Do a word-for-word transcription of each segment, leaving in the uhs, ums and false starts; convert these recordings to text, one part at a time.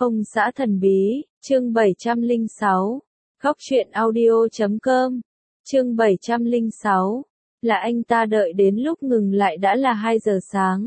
Ông xã thần bí, chương bảy trăm lẻ sáu. Góc truyện audio chấm com. Chương bảy trăm lẻ sáu. Là anh ta đợi đến lúc ngừng lại đã là hai giờ sáng.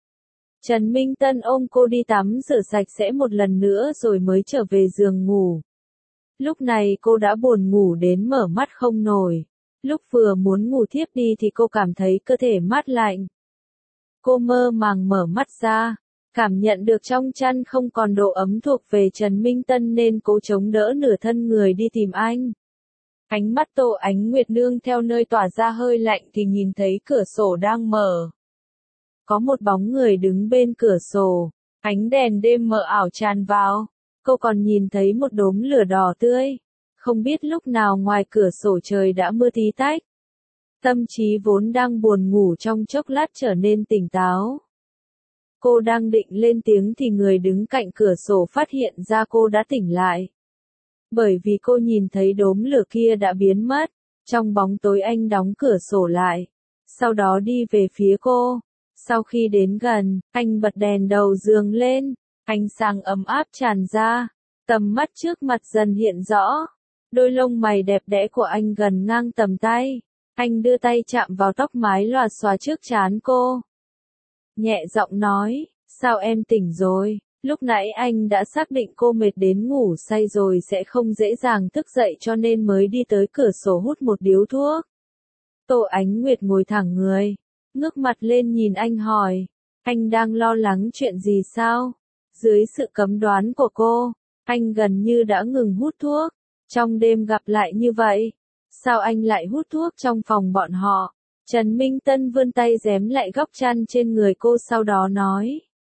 Trần Minh Tân ôm cô đi tắm rửa sạch sẽ một lần nữa rồi mới trở về giường ngủ. Lúc này cô đã buồn ngủ đến mở mắt không nổi. Lúc vừa muốn ngủ thiếp đi thì cô cảm thấy cơ thể mát lạnh. Cô mơ màng mở mắt ra, cảm nhận được trong chăn không còn độ ấm thuộc về Trần Minh Tân nên cố chống đỡ nửa thân người đi tìm anh. Ánh mắt Tô Ánh Nguyệt nương theo nơi tỏa ra hơi lạnh thì nhìn thấy cửa sổ đang mở. Có một bóng người đứng bên cửa sổ, ánh đèn đêm mờ ảo tràn vào. Cô còn nhìn thấy một đốm lửa đỏ tươi. Không biết lúc nào ngoài cửa sổ trời đã mưa tí tách. Tâm trí vốn đang buồn ngủ trong chốc lát trở nên tỉnh táo. Cô đang định lên tiếng thì người đứng cạnh cửa sổ phát hiện ra cô đã tỉnh lại. Bởi vì cô nhìn thấy đốm lửa kia đã biến mất. Trong bóng tối anh đóng cửa sổ lại. Sau đó đi về phía cô. Sau khi đến gần, anh bật đèn đầu giường lên. Ánh sáng ấm áp tràn ra. Tầm mắt trước mặt dần hiện rõ. Đôi lông mày đẹp đẽ của anh gần ngang tầm tay. Anh đưa tay chạm vào tóc mái lòa xòa trước trán cô. Nhẹ giọng nói, sao em tỉnh rồi? Lúc nãy anh đã xác định cô mệt đến ngủ say rồi sẽ không dễ dàng thức dậy cho nên mới đi tới cửa sổ hút một điếu thuốc. Tô Ánh Nguyệt ngồi thẳng người, ngước mặt lên nhìn anh hỏi, anh đang lo lắng chuyện gì sao? Dưới sự cấm đoán của cô, anh gần như đã ngừng hút thuốc. Trong đêm gặp lại như vậy, sao anh lại hút thuốc trong phòng bọn họ? Trần Minh Tân vươn tay giếm lại góc chăn trên người cô sau đó nói.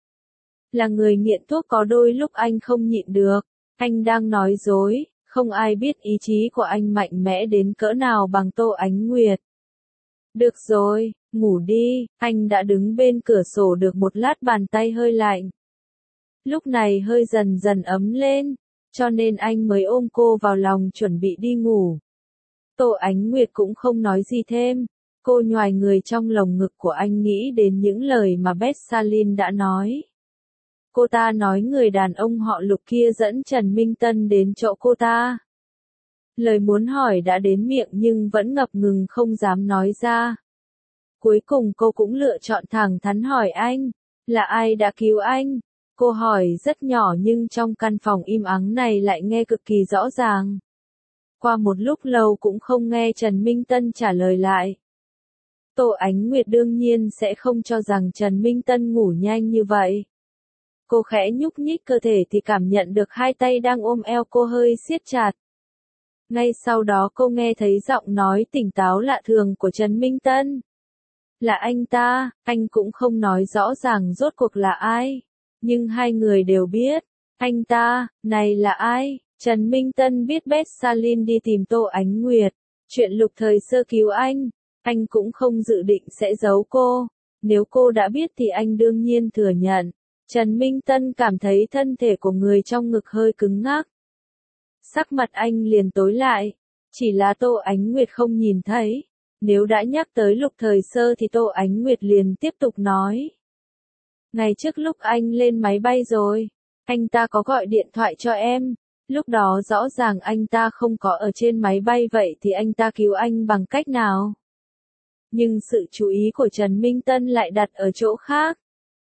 Là người nghiện thuốc có đôi lúc anh không nhịn được. Anh đang nói dối, không ai biết ý chí của anh mạnh mẽ đến cỡ nào bằng Tô Ánh Nguyệt. Được rồi, ngủ đi, anh đã đứng bên cửa sổ được một lát bàn tay hơi lạnh. Lúc này hơi dần dần ấm lên, cho nên anh mới ôm cô vào lòng chuẩn bị đi ngủ. Tô Ánh Nguyệt cũng không nói gì thêm. Cô nhoài người trong lồng ngực của anh nghĩ đến những lời mà Beth Salin đã nói. Cô ta nói người đàn ông họ Lục kia dẫn Trần Minh Tân đến chỗ cô ta. Lời muốn hỏi đã đến miệng nhưng vẫn ngập ngừng không dám nói ra. Cuối cùng cô cũng lựa chọn thẳng thắn hỏi anh, là ai đã cứu anh? Cô hỏi rất nhỏ nhưng trong căn phòng im ắng này lại nghe cực kỳ rõ ràng. Qua một lúc lâu cũng không nghe Trần Minh Tân trả lời lại. Tô Ánh Nguyệt đương nhiên sẽ không cho rằng Trần Minh Tân ngủ nhanh như vậy. Cô khẽ nhúc nhích cơ thể thì cảm nhận được hai tay đang ôm eo cô hơi siết chặt. Ngay sau đó cô nghe thấy giọng nói tỉnh táo lạ thường của Trần Minh Tân. Là anh ta, anh cũng không nói rõ ràng rốt cuộc là ai. Nhưng hai người đều biết. Anh ta, này là ai? Trần Minh Tân biết Beth Salin đi tìm Tô Ánh Nguyệt. Chuyện Lục thời sơ cứu anh. Anh cũng không dự định sẽ giấu cô. Nếu cô đã biết thì anh đương nhiên thừa nhận. Trần Minh Tân cảm thấy thân thể của người trong ngực hơi cứng ngắc. Sắc mặt anh liền tối lại. Chỉ là Tô Ánh Nguyệt không nhìn thấy. Nếu đã nhắc tới Lục thời sơ thì Tô Ánh Nguyệt liền tiếp tục nói. Ngày trước lúc anh lên máy bay rồi, anh ta có gọi điện thoại cho em. Lúc đó rõ ràng anh ta không có ở trên máy bay vậy thì anh ta cứu anh bằng cách nào? Nhưng sự chú ý của Trần Minh Tân lại đặt ở chỗ khác.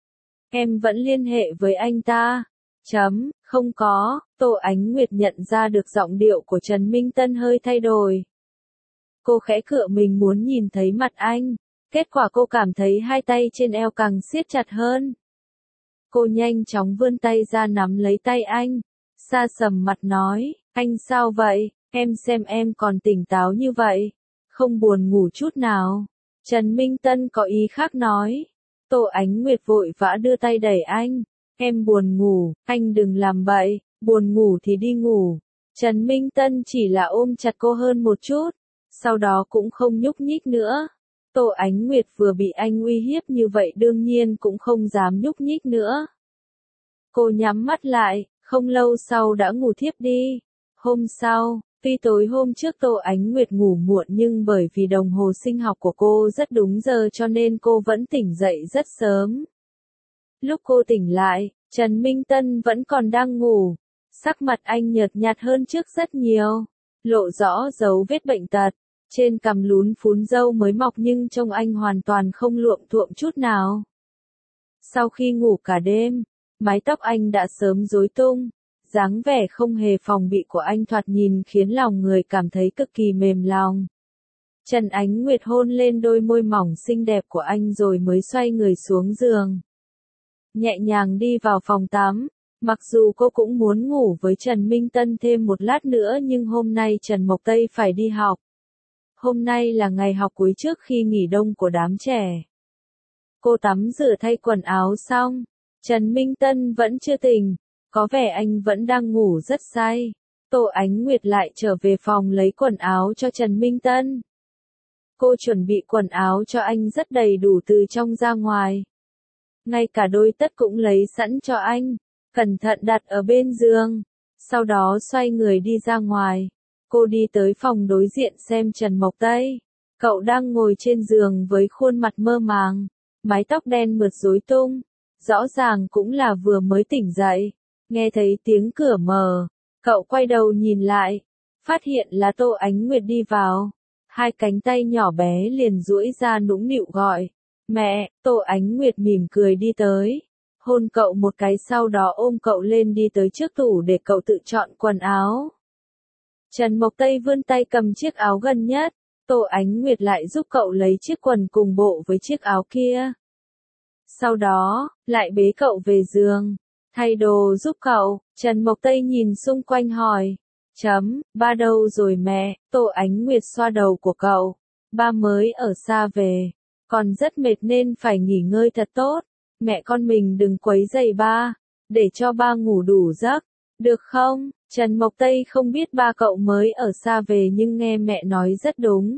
Em vẫn liên hệ với anh ta. Chấm, không có. Tô Ánh Nguyệt nhận ra được giọng điệu của Trần Minh Tân hơi thay đổi. Cô khẽ cựa mình muốn nhìn thấy mặt anh. Kết quả cô cảm thấy hai tay trên eo càng siết chặt hơn. Cô nhanh chóng vươn tay ra nắm lấy tay anh. Sa sầm mặt nói, anh sao vậy? Em xem em còn tỉnh táo như vậy. Không buồn ngủ chút nào. Trần Minh Tân có ý khác nói. Tô Ánh Nguyệt vội vã đưa tay đẩy anh. Em buồn ngủ, anh đừng làm bậy, buồn ngủ thì đi ngủ. Trần Minh Tân chỉ là ôm chặt cô hơn một chút. Sau đó cũng không nhúc nhích nữa. Tô Ánh Nguyệt vừa bị anh uy hiếp như vậy đương nhiên cũng không dám nhúc nhích nữa. Cô nhắm mắt lại, không lâu sau đã ngủ thiếp đi. Hôm sau, tuy tối hôm trước Tô Ánh Nguyệt ngủ muộn nhưng bởi vì đồng hồ sinh học của cô rất đúng giờ cho nên cô vẫn tỉnh dậy rất sớm. Lúc cô tỉnh lại, Trần Minh Tân vẫn còn đang ngủ. Sắc mặt anh nhợt nhạt hơn trước rất nhiều. Lộ rõ dấu vết bệnh tật. Trên cằm lún phún râu mới mọc nhưng trông anh hoàn toàn không luộm thuộm chút nào. Sau khi ngủ cả đêm, mái tóc anh đã sớm rối tung. Dáng vẻ không hề phòng bị của anh thoạt nhìn khiến lòng người cảm thấy cực kỳ mềm lòng. Trần Ánh Nguyệt hôn lên đôi môi mỏng xinh đẹp của anh rồi mới xoay người xuống giường. Nhẹ nhàng đi vào phòng tắm. Mặc dù cô cũng muốn ngủ với Trần Minh Tân thêm một lát nữa nhưng hôm nay Trần Mộc Tây phải đi học. Hôm nay là ngày học cuối trước khi nghỉ đông của đám trẻ. Cô tắm rửa thay quần áo xong. Trần Minh Tân vẫn chưa tỉnh. Có vẻ anh vẫn đang ngủ rất say. Tô Ánh Nguyệt lại trở về phòng lấy quần áo cho Trần Minh Tân. Cô chuẩn bị quần áo cho anh rất đầy đủ từ trong ra ngoài. Ngay cả đôi tất cũng lấy sẵn cho anh. Cẩn thận đặt ở bên giường. Sau đó xoay người đi ra ngoài. Cô đi tới phòng đối diện xem Trần Mộc Tây. Cậu đang ngồi trên giường với khuôn mặt mơ màng. Mái tóc đen mượt rối tung. Rõ ràng cũng là vừa mới tỉnh dậy. Nghe thấy tiếng cửa mở. Cậu quay đầu nhìn lại. Phát hiện là Tô Ánh Nguyệt đi vào. Hai cánh tay nhỏ bé liền duỗi ra nũng nịu gọi. Mẹ, Tô Ánh Nguyệt mỉm cười đi tới. Hôn cậu một cái sau đó ôm cậu lên đi tới trước tủ để cậu tự chọn quần áo. Trần Mộc Tây vươn tay cầm chiếc áo gần nhất. Tô Ánh Nguyệt lại giúp cậu lấy chiếc quần cùng bộ với chiếc áo kia. Sau đó, lại bế cậu về giường. Thay đồ giúp cậu. Trần Mộc Tây nhìn xung quanh hỏi. Chấm, ba đâu rồi mẹ? Tô Ánh Nguyệt xoa đầu của cậu. Ba mới ở xa về. Còn rất mệt nên phải nghỉ ngơi thật tốt. Mẹ con mình đừng quấy rầy ba. Để cho ba ngủ đủ giấc. Được không? Trần Mộc Tây không biết ba cậu mới ở xa về nhưng nghe mẹ nói rất đúng.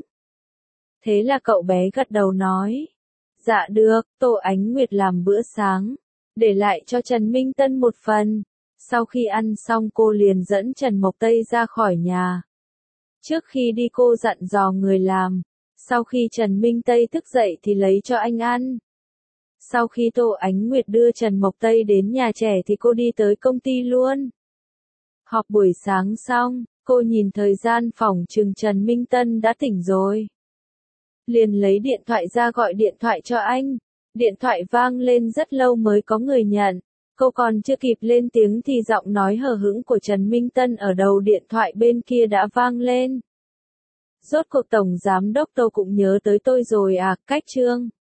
Thế là cậu bé gật đầu nói. Dạ được, Tô Ánh Nguyệt làm bữa sáng. Để lại cho Trần Minh Tân một phần. Sau khi ăn xong cô liền dẫn Trần Mộc Tây ra khỏi nhà. Trước khi đi cô dặn dò người làm. Sau khi Trần Minh Tây thức dậy thì lấy cho anh ăn. Sau khi Tô Ánh Nguyệt đưa Trần Mộc Tây đến nhà trẻ thì cô đi tới công ty luôn. Họp buổi sáng xong, cô nhìn thời gian phòng chừng Trần Minh Tân đã tỉnh rồi. Liền lấy điện thoại ra gọi điện thoại cho anh. Điện thoại vang lên rất lâu mới có người nhận. Cô còn chưa kịp lên tiếng thì giọng nói hờ hững của Trần Minh Tân ở đầu điện thoại bên kia đã vang lên. Rốt cuộc Tổng Giám Đốc Tô cũng nhớ tới tôi rồi à, Cách Trương.